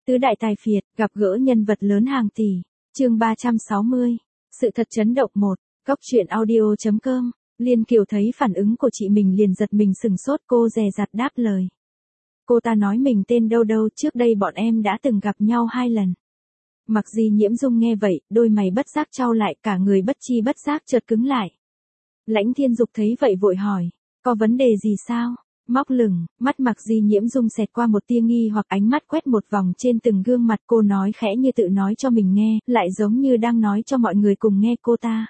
Tứ đại tài phiệt, gặp gỡ nhân vật lớn hàng tỷ. Chương 360. Sự thật chấn động 1. Cóc truyện audio.com. Liên Kiều thấy phản ứng của chị mình liền giật mình sừng sốt, cô dè dặt đáp lời. Cô ta nói mình tên đâu đâu, trước đây bọn em đã từng gặp nhau 2 lần. Mặc Di Nhiễm Dung nghe vậy, đôi mày bất giác chau lại, cả người bất chi bất giác chợt cứng lại. Lãnh Thiên Dục thấy vậy vội hỏi, có vấn đề gì sao? Móc lửng, mắt Mặc Di Nhiễm Dung xẹt qua một tia nghi hoặc, ánh mắt quét một vòng trên từng gương mặt, cô nói khẽ như tự nói cho mình nghe, lại giống như đang nói cho mọi người cùng nghe cô ta.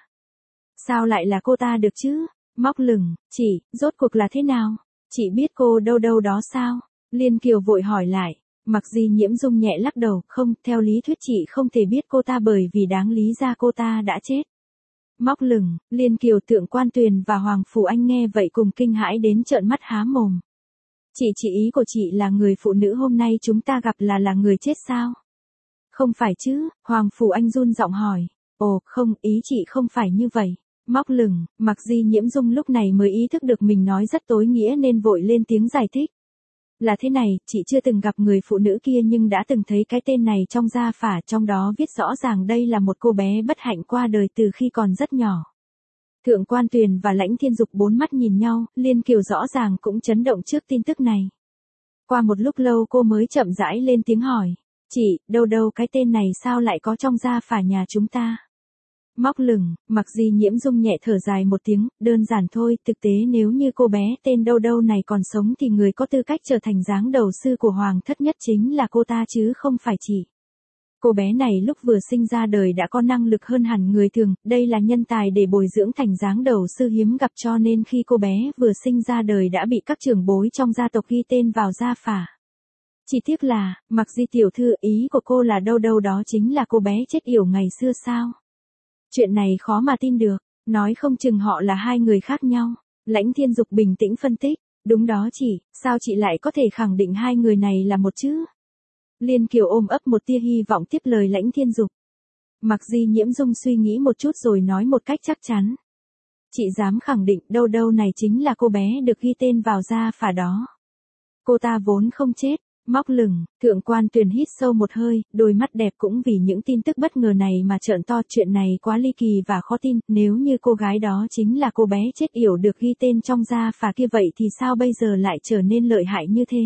Sao lại là cô ta được chứ? Móc lửng, chị, rốt cuộc là thế nào? Chị biết cô đâu đâu đó sao? Liên Kiều vội hỏi lại. Mặc Di Nhiễm Dung nhẹ lắc đầu, không, theo lý thuyết chị không thể biết cô ta bởi vì đáng lý ra cô ta đã chết. Móc lửng, Liên Kiều, Thượng Quan Tuyền và Hoàng Phủ Anh nghe vậy cùng kinh hãi đến trợn mắt há mồm. Chị ý của chị là người phụ nữ hôm nay chúng ta gặp là người chết sao? Không phải chứ? Hoàng Phủ Anh run giọng hỏi. Ồ, không, ý chị không phải như vậy. Móc lửng, Mặc Di Nhiễm Dung lúc này mới ý thức được mình nói rất tối nghĩa nên vội lên tiếng giải thích. Là thế này, chị chưa từng gặp người phụ nữ kia nhưng đã từng thấy cái tên này trong gia phả, trong đó viết rõ ràng đây là một cô bé bất hạnh qua đời từ khi còn rất nhỏ. Thượng Quan Tuyền và Lãnh Thiên Dục bốn mắt nhìn nhau, Liên Kiều rõ ràng cũng chấn động trước tin tức này. Qua một lúc lâu cô mới chậm rãi lên tiếng hỏi, chị, đâu đâu cái tên này sao lại có trong gia phả nhà chúng ta? Móc lửng, Mặc Di Nhiễm Dung nhẹ thở dài một tiếng, đơn giản thôi, thực tế nếu như cô bé tên đâu đâu này còn sống thì người có tư cách trở thành giáng đầu sư của Hoàng thất nhất chính là cô ta chứ không phải chị. Cô bé này lúc vừa sinh ra đời đã có năng lực hơn hẳn người thường, đây là nhân tài để bồi dưỡng thành giáng đầu sư hiếm gặp, cho nên khi cô bé vừa sinh ra đời đã bị các trưởng bối trong gia tộc ghi tên vào gia phả. Chỉ tiếc là, Mặc Di tiểu thư, ý của cô là đâu đâu đó chính là cô bé chết yểu ngày xưa sao? Chuyện này khó mà tin được, nói không chừng họ là 2 người khác nhau. Lãnh Thiên Dục bình tĩnh phân tích, đúng đó chị, sao chị lại có thể khẳng định 2 người này là một chứ? Liên Kiều ôm ấp một tia hy vọng tiếp lời Lãnh Thiên Dục. Mặc Di Nhiễm Dung suy nghĩ một chút rồi nói một cách chắc chắn. Chị dám khẳng định đâu đâu này chính là cô bé được ghi tên vào gia phả đó. Cô ta vốn không chết. Móc lửng, Thượng Quan Tuyền hít sâu một hơi, đôi mắt đẹp cũng vì những tin tức bất ngờ này mà trợn to, chuyện này quá ly kỳ và khó tin, nếu như cô gái đó chính là cô bé chết yểu được ghi tên trong gia phả kia vậy thì sao bây giờ lại trở nên lợi hại như thế?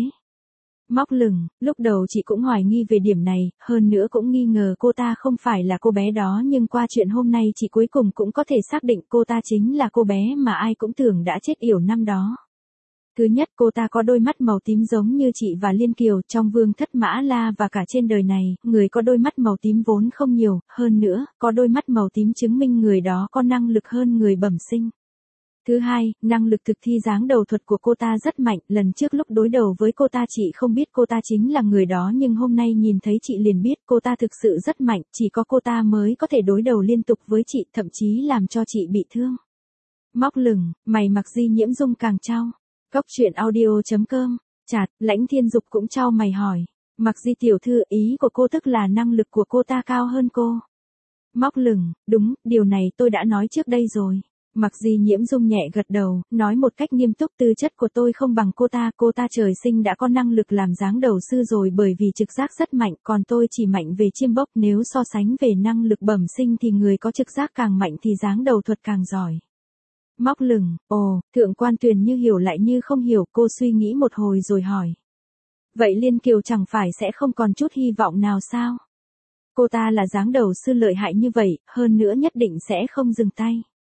Móc lửng, lúc đầu chị cũng hoài nghi về điểm này, hơn nữa cũng nghi ngờ cô ta không phải là cô bé đó, nhưng qua chuyện hôm nay chị cuối cùng cũng có thể xác định cô ta chính là cô bé mà ai cũng tưởng đã chết yểu năm đó. Thứ nhất, cô ta có đôi mắt màu tím giống như chị và Liên Kiều, trong vương thất Mã La và cả trên đời này, người có đôi mắt màu tím vốn không nhiều, hơn nữa, có đôi mắt màu tím chứng minh người đó có năng lực hơn người bẩm sinh. Thứ hai, năng lực thực thi giáng đầu thuật của cô ta rất mạnh, lần trước lúc đối đầu với cô ta chị không biết cô ta chính là người đó nhưng hôm nay nhìn thấy chị liền biết cô ta thực sự rất mạnh, chỉ có cô ta mới có thể đối đầu liên tục với chị, thậm chí làm cho chị bị thương. Móc lửng, mày Mặc Di Nhiễm Dung càng chau. Cóc truyện audio.com. Chạt, Lãnh Thiên Dục cũng chau mày hỏi. Mặc Di tiểu thư, ý của cô tức là năng lực của cô ta cao hơn cô. Móc lửng, đúng, điều này tôi đã nói trước đây rồi. Mặc Di Nhiễm Dung nhẹ gật đầu, nói một cách nghiêm túc, tư chất của tôi không bằng cô ta trời sinh đã có năng lực làm giáng đầu sư rồi bởi vì trực giác rất mạnh, còn tôi chỉ mạnh về chiêm bốc, nếu so sánh về năng lực bẩm sinh thì người có trực giác càng mạnh thì giáng đầu thuật càng giỏi. Móc lửng, ồ, Thượng Quan Tuyền như hiểu lại như không hiểu, cô suy nghĩ một hồi rồi hỏi. Vậy Liên Kiều chẳng phải sẽ không còn chút hy vọng nào sao? Cô ta là giáng đầu sư lợi hại như vậy, hơn nữa nhất định sẽ không dừng tay.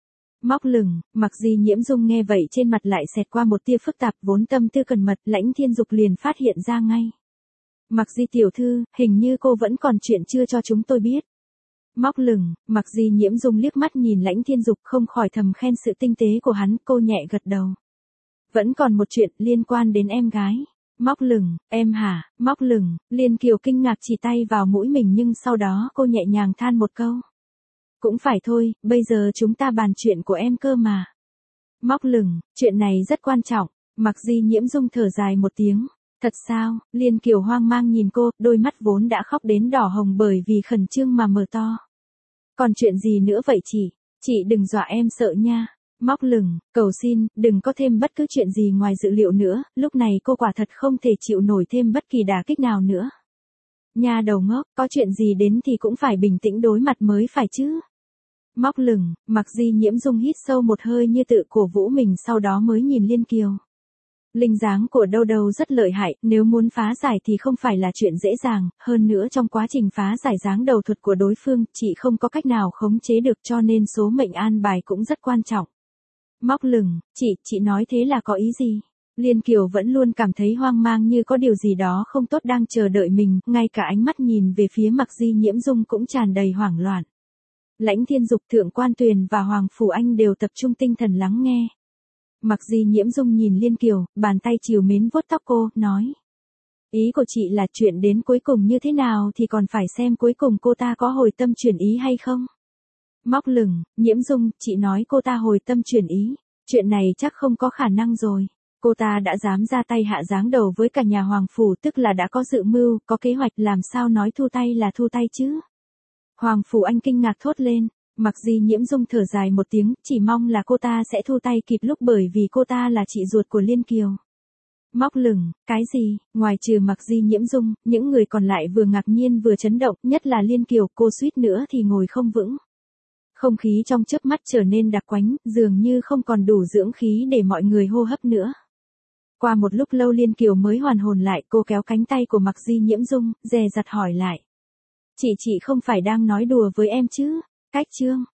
Móc lửng, Mặc Di Nhiễm Dung nghe vậy trên mặt lại xẹt qua một tia phức tạp, vốn tâm tư cẩn mật, Lãnh Thiên Dục liền phát hiện ra ngay. Mặc Di tiểu thư, hình như cô vẫn còn chuyện chưa cho chúng tôi biết. Móc lửng, Mặc Di Nhiễm Dung liếc mắt nhìn Lãnh Thiên Dục không khỏi thầm khen sự tinh tế của hắn, cô nhẹ gật đầu. Vẫn còn một chuyện liên quan đến em gái. Móc lửng, em hả? Móc lửng, Liên Kiều kinh ngạc chỉ tay vào mũi mình nhưng sau đó cô nhẹ nhàng than một câu. Cũng phải thôi, bây giờ chúng ta bàn chuyện của em cơ mà. Móc lửng, chuyện này rất quan trọng. Mặc Di Nhiễm Dung thở dài một tiếng. Thật sao? Liên Kiều hoang mang nhìn cô, đôi mắt vốn đã khóc đến đỏ hồng bởi vì khẩn trương mà mở to. Còn chuyện gì nữa vậy chị đừng dọa em sợ nha. Móc lửng, cầu xin, đừng có thêm bất cứ chuyện gì ngoài dự liệu nữa, lúc này cô quả thật không thể chịu nổi thêm bất kỳ đả kích nào nữa. Nha đầu ngốc, có chuyện gì đến thì cũng phải bình tĩnh đối mặt mới phải chứ. Móc lửng, Mặc Di Nhiễm Dung hít sâu một hơi như tự cổ vũ mình, sau đó mới nhìn Liên Kiều. Linh dáng của Đâu Đâu rất lợi hại, nếu muốn phá giải thì không phải là chuyện dễ dàng, hơn nữa trong quá trình phá giải dáng đầu thuật của đối phương, chị không có cách nào khống chế được, cho nên số mệnh an bài cũng rất quan trọng. Móc lửng, chị nói thế là có ý gì? Liên Kiều vẫn luôn cảm thấy hoang mang, như có điều gì đó không tốt đang chờ đợi mình, ngay cả ánh mắt nhìn về phía Mặc Di Nhiễm Dung cũng tràn đầy hoảng loạn. Lãnh Thiên Dục, Thượng Quan Tuyền và Hoàng Phủ Anh đều tập trung tinh thần lắng nghe. Mặc Di Nhiễm Dung nhìn Liên Kiều, bàn tay trìu mến vuốt tóc cô, nói. Ý của chị là chuyện đến cuối cùng như thế nào thì còn phải xem cuối cùng cô ta có hồi tâm chuyển ý hay không. Móc lửng, Nhiễm Dung, chị nói cô ta hồi tâm chuyển ý. Chuyện này chắc không có khả năng rồi. Cô ta đã dám ra tay hạ giáng đầu với cả nhà Hoàng Phủ, tức là đã có dự mưu, có kế hoạch, làm sao nói thu tay là thu tay chứ. Hoàng Phủ Anh kinh ngạc thốt lên. Mặc Di Nhiễm Dung thở dài một tiếng, chỉ mong là cô ta sẽ thu tay kịp lúc, bởi vì cô ta là chị ruột của Liên Kiều. Móc lửng, cái gì? Ngoài trừ Mặc Di Nhiễm Dung, những người còn lại vừa ngạc nhiên vừa chấn động, nhất là Liên Kiều, cô suýt nữa thì ngồi không vững. Không khí trong chớp mắt trở nên đặc quánh, dường như không còn đủ dưỡng khí để mọi người hô hấp nữa. Qua một lúc lâu Liên Kiều mới hoàn hồn lại, cô kéo cánh tay của Mặc Di Nhiễm Dung, dè dặt hỏi lại. Chị không phải đang nói đùa với em chứ? Cách chương